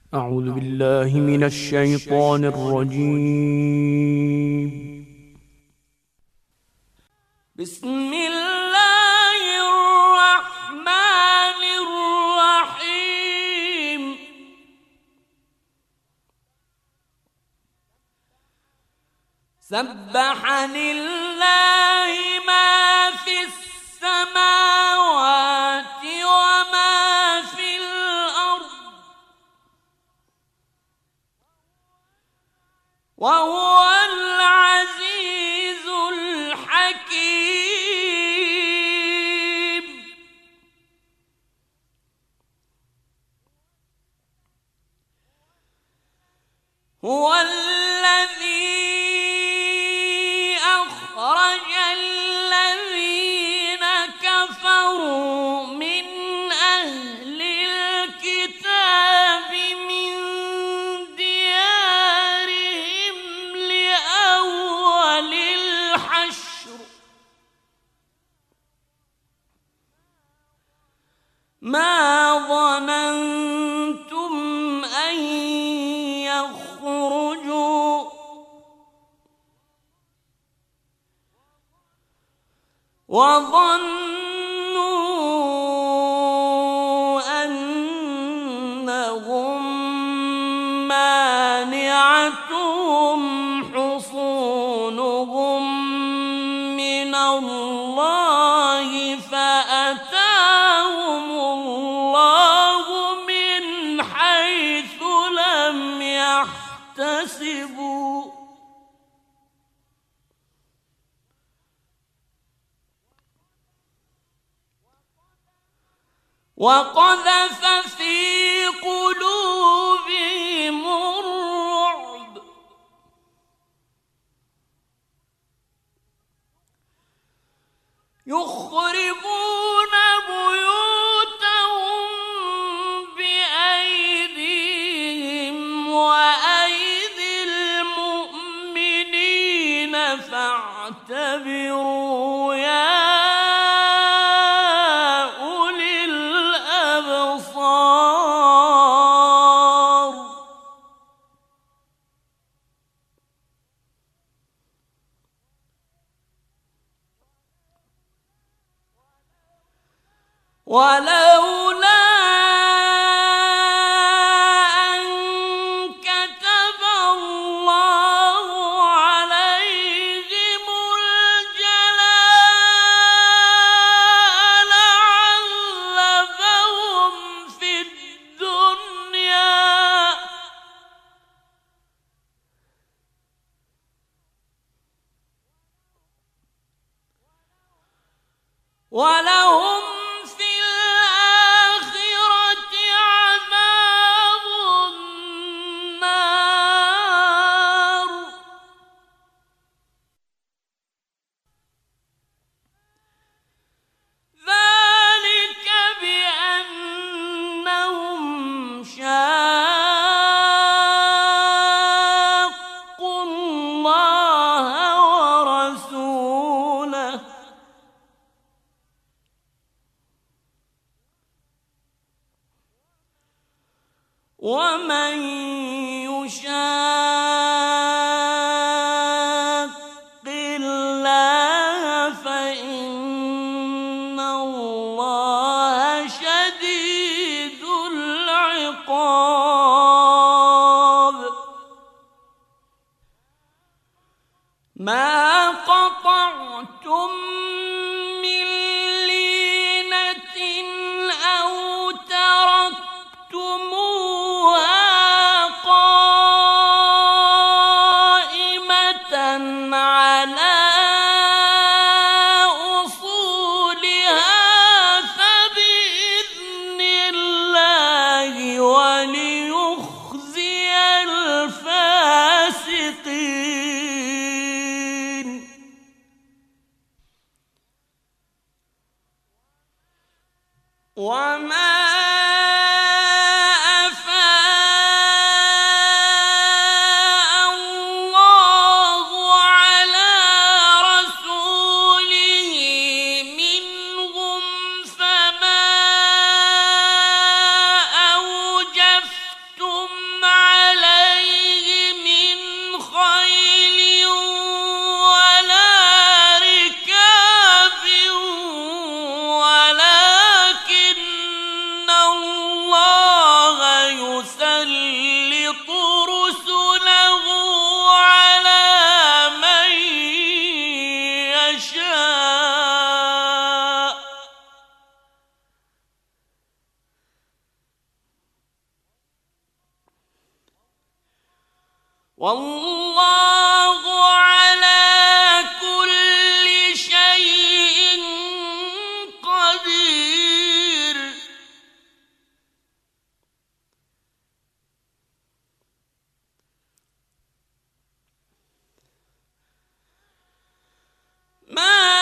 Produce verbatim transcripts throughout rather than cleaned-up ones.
أعوذ بالله من الشيطان الرجيم. بسم الله الرحمن الرحيم. سبح لله ما في السماوات وما في الأرض وهو العزيز الحكيم. هو الذي أخرج الذين كفروا من أهل الكتاب من ديارهم لأول الحشر ما ظننتم أن يخرجوا وظنوا أنهم مانعتهم حصونهم من الله فأتاهم الله من حيث لم يحتسبوا وقذف في قلوبهم الرعب يخربون بيوتهم بأيديهم وأيدي المؤمنين فاعتبروا يا ولولا أن كتب الله عليهم الجلاء لعذبهم في الدنيا ولهم ومن يشاق الله فإن الله شديد العقاب. ما قطعتم من لينة أو تركتموها قائمة على أصولها فبإذن الله وليخزي الفاسقين. والله على كل شيء قدير. ما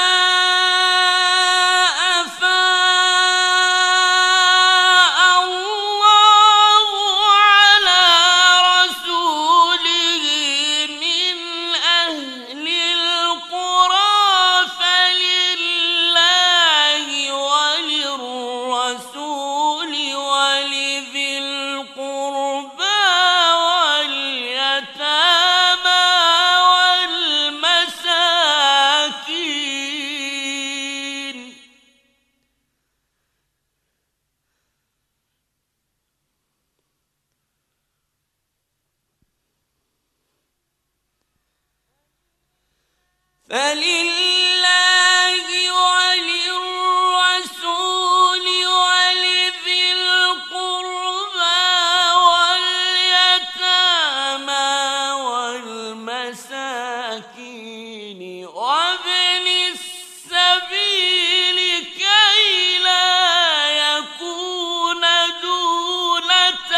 فلله وللرسول ولذي القربى واليتامى والمساكين وابن السبيل كي لا يكون دولة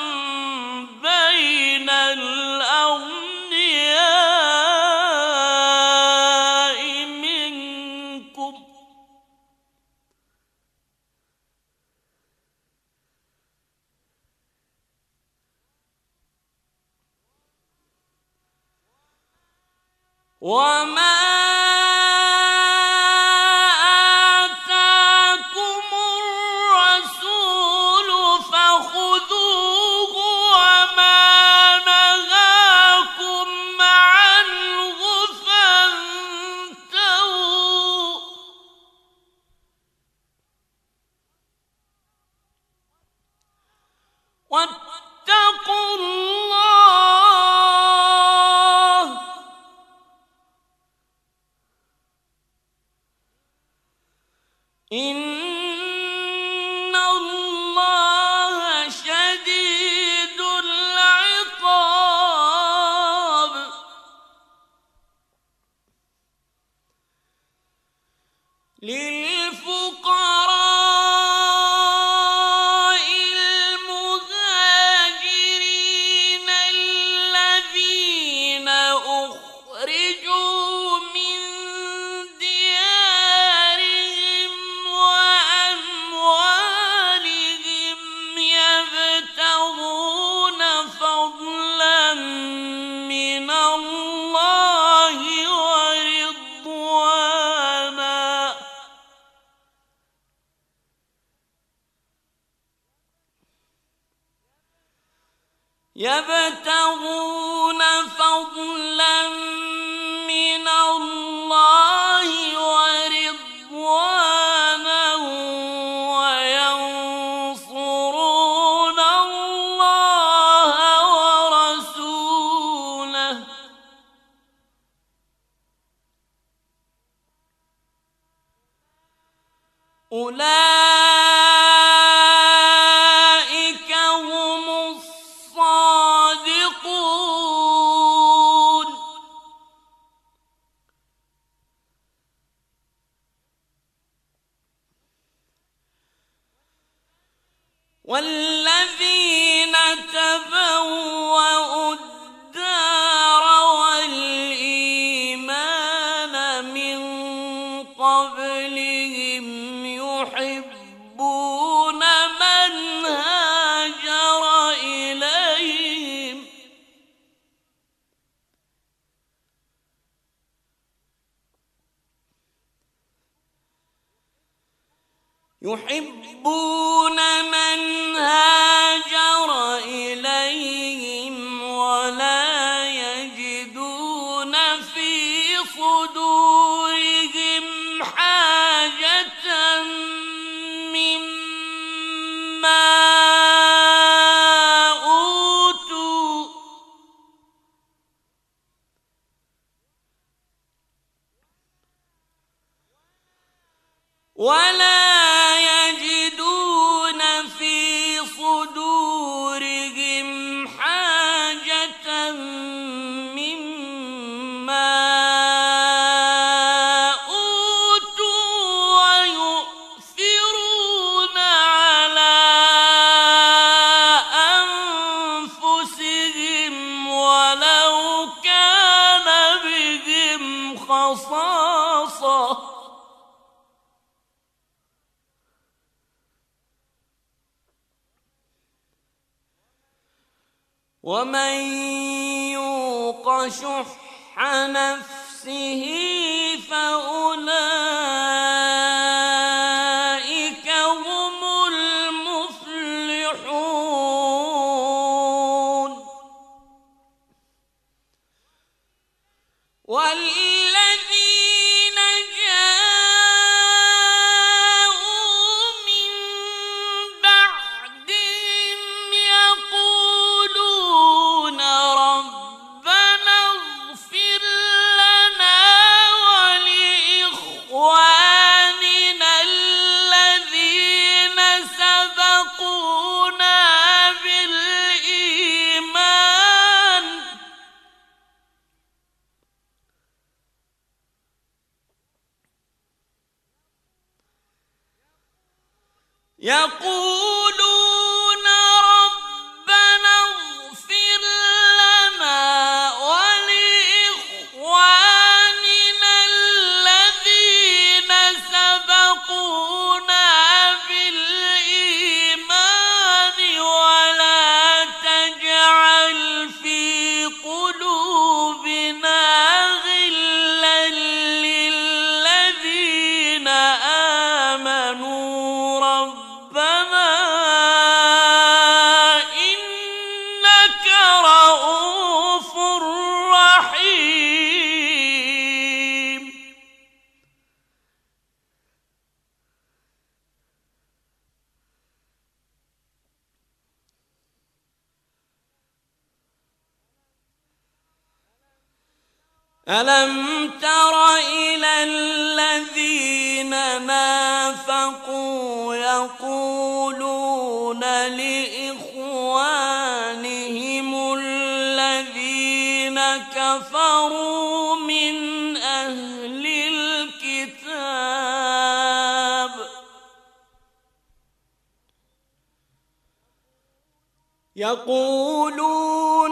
بين الأغنياء منكم. وما آتاكم الرسول فخذوه وما نهاكم عنه فانتهوا. واتقوا الله إن الله شديد العقاب. للفقراء المهاجرين الذين أخرجوا من ديارهم وأموالهم يبتغون فضلا من الله ورضوانا يبتغون فضلا من الله ورضوانا وينصرون الله ورسوله. أولئك هم الصادقون. والذين تبوأوا الدار والإيمان من قبلهم يحبون من هاجر إليهم يحبون من هاجر إليهم ولا يجدون في صدورهم حاجة مما أوتوا ولا يجدون في رصاصة ومن يوق شح نفسه فأولئك هم المفلحون. والذين جاءوا من بعدهم يقولون ربنا اغفر لنا ولإخواننا الذين سبقونا بالإيمان يقولون ربنا اغفر لنا ولإخواننا الذين سبقونا بالإيمان ولا تجعل في قلوبنا غلا للذين آمنوا ربنا إنك رؤوف رحيم. ألم تر إلى الذين نافقوا يقولون لإخوانهم الذين كفروا من أهل الكتاب يقولون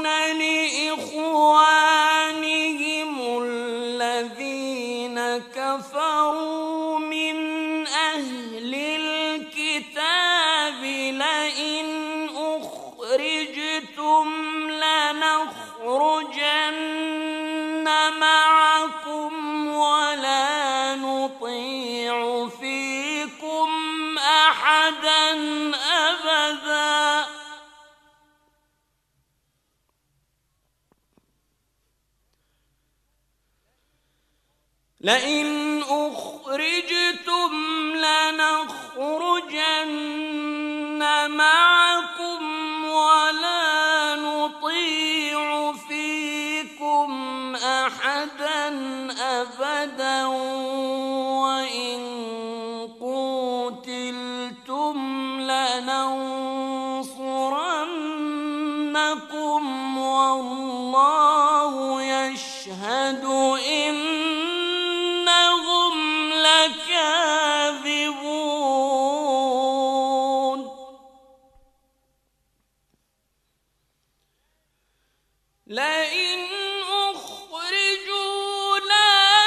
لإخوانهم الذين كفروا من أهل الكتاب لئن أخرجتم لنخرجن معكم ولا نطيع فيكم أحدا أبدا لئن أخرجتم لنخرجن معكم ولا نطيع فيكم أحدا أبدا وإن قوتلتم لننصرنكم والله يشهد إنهم لكاذبون. لئن أخرجوا لا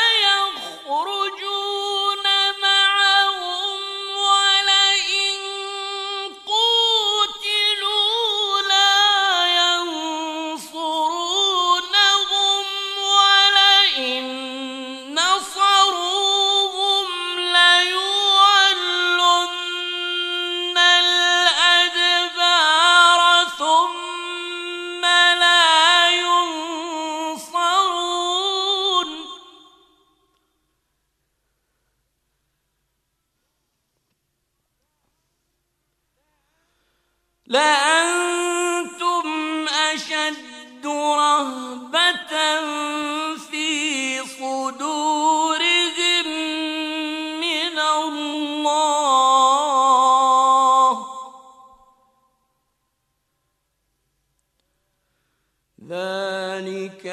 يخرجون معهم ولئن قوتلوا لا ينصرونهم ولئن نصروهم ليولن الأدبار ثم لا ينصرون. لأنتم أشد رهبة في صدورهم من الله ذلك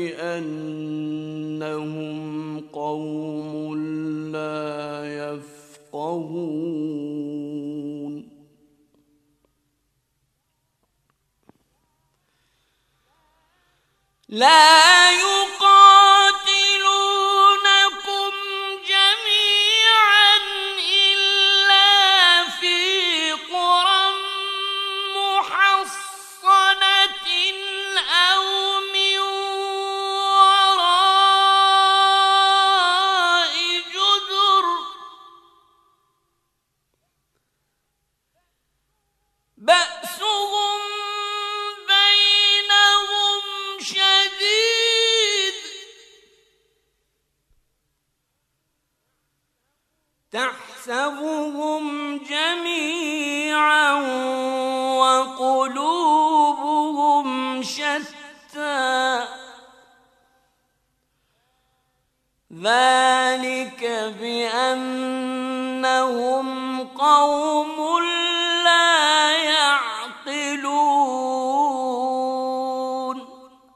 بأنهم قوم لا يفقهون. لا يقاتلونكم ذلك بأنهم قوم لا يعقلون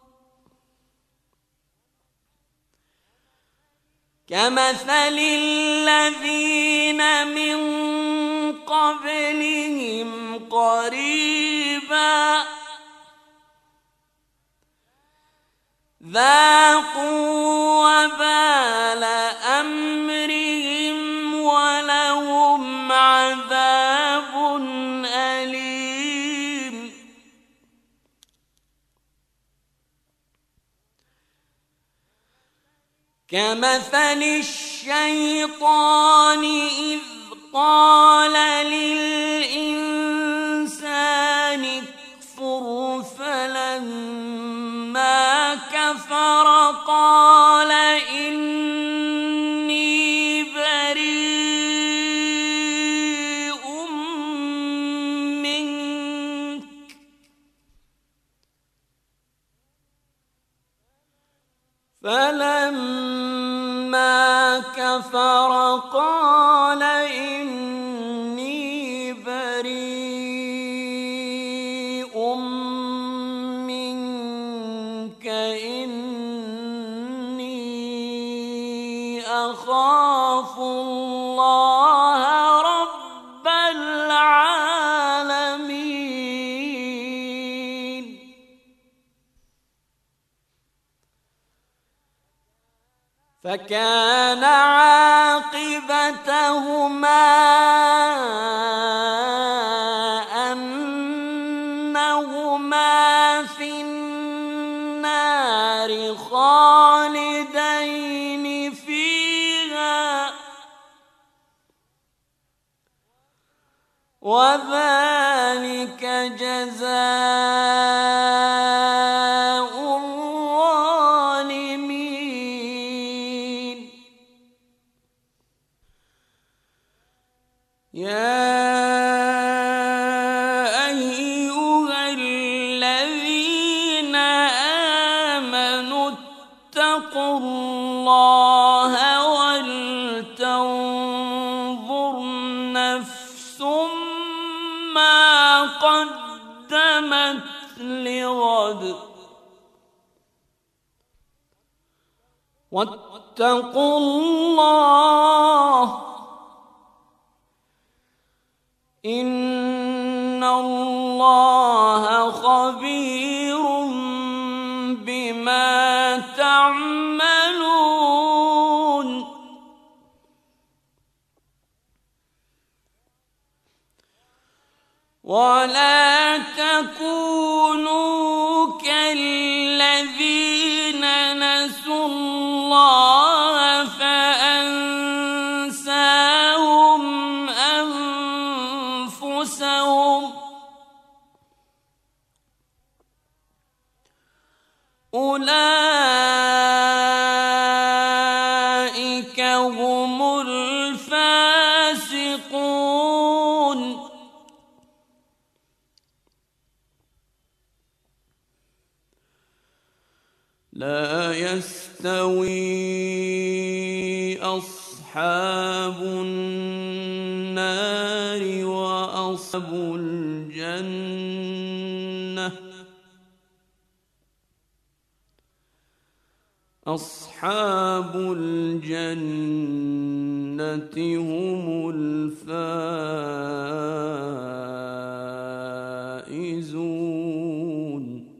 كمثل الذين من قبلهم قريبا ذاقوا وبال أمرهم ولهم عذاب أليم كمثل الشيطان إذ قال للإنسان اكفر فلما كفر قال إني بريء منك فلما كفر قال إني بريء منك إني أخاف الله رب العالمين فكان عاقبتهما أنهما في النار خالدين فيها وذلك جزاء الظالمين يا أيها الذين آمنوا اتقوا الله ولتنظر نفس ما قدمت لغد واتقوا الله إن الله خبير بما تعملون ولا تكونوا كالذين نسوا الله فأنساهم أنفسهم أولئك هم الفاسقون لا يستوي أصحاب النار وأصحاب الجنة أصحاب الجنة هم الفائزون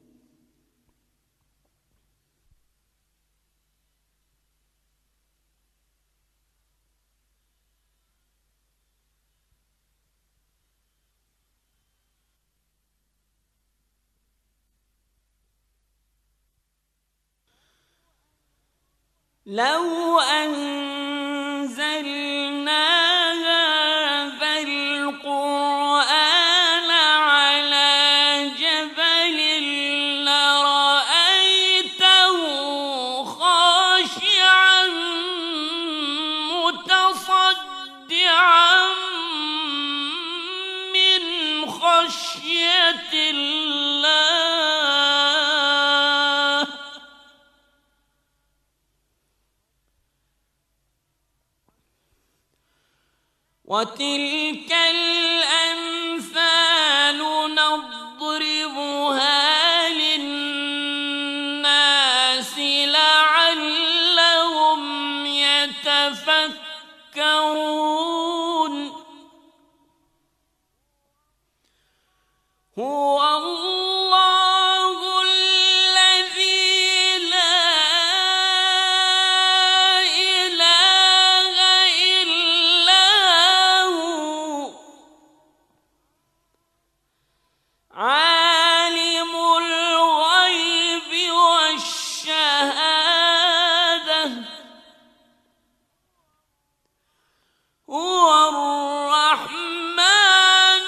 لو أنزلنا هذا القرآن على جبل لرأيته خاشعا متصدعا من خشية الله وتلك الأمثال نضربها للناس لعلهم يتفكرون هو الله الذي لا إله إلا هو عالم الغيب والشهادة هو الرحمن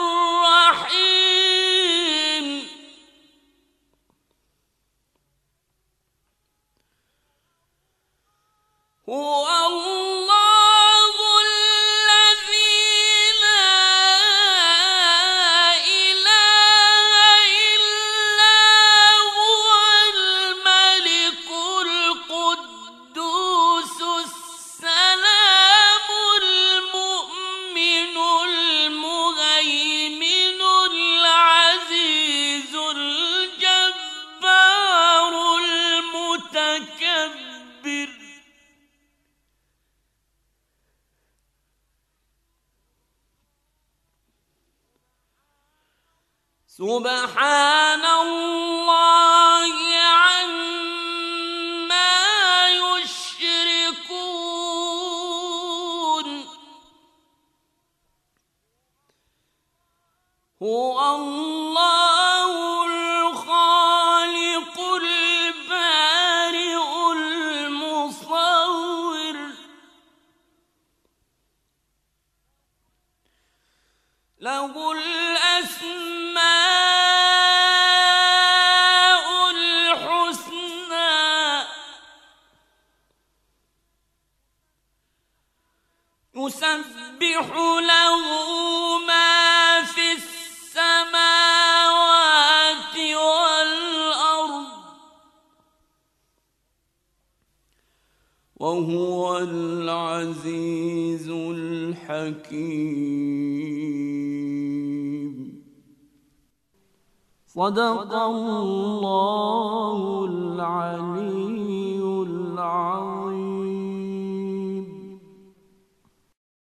الرحيم هو الله الذي لا إله إلا هو الملك القدوس السلام المؤمن المهيمن العزيز الجبار المتكبر سبحان الله عما يشركون هو الله الخالق البارئ المصور له الأسماء الحسنى يسبح له ما في السماوات والأرض وهو العزيز الحكيم صدق الله العليم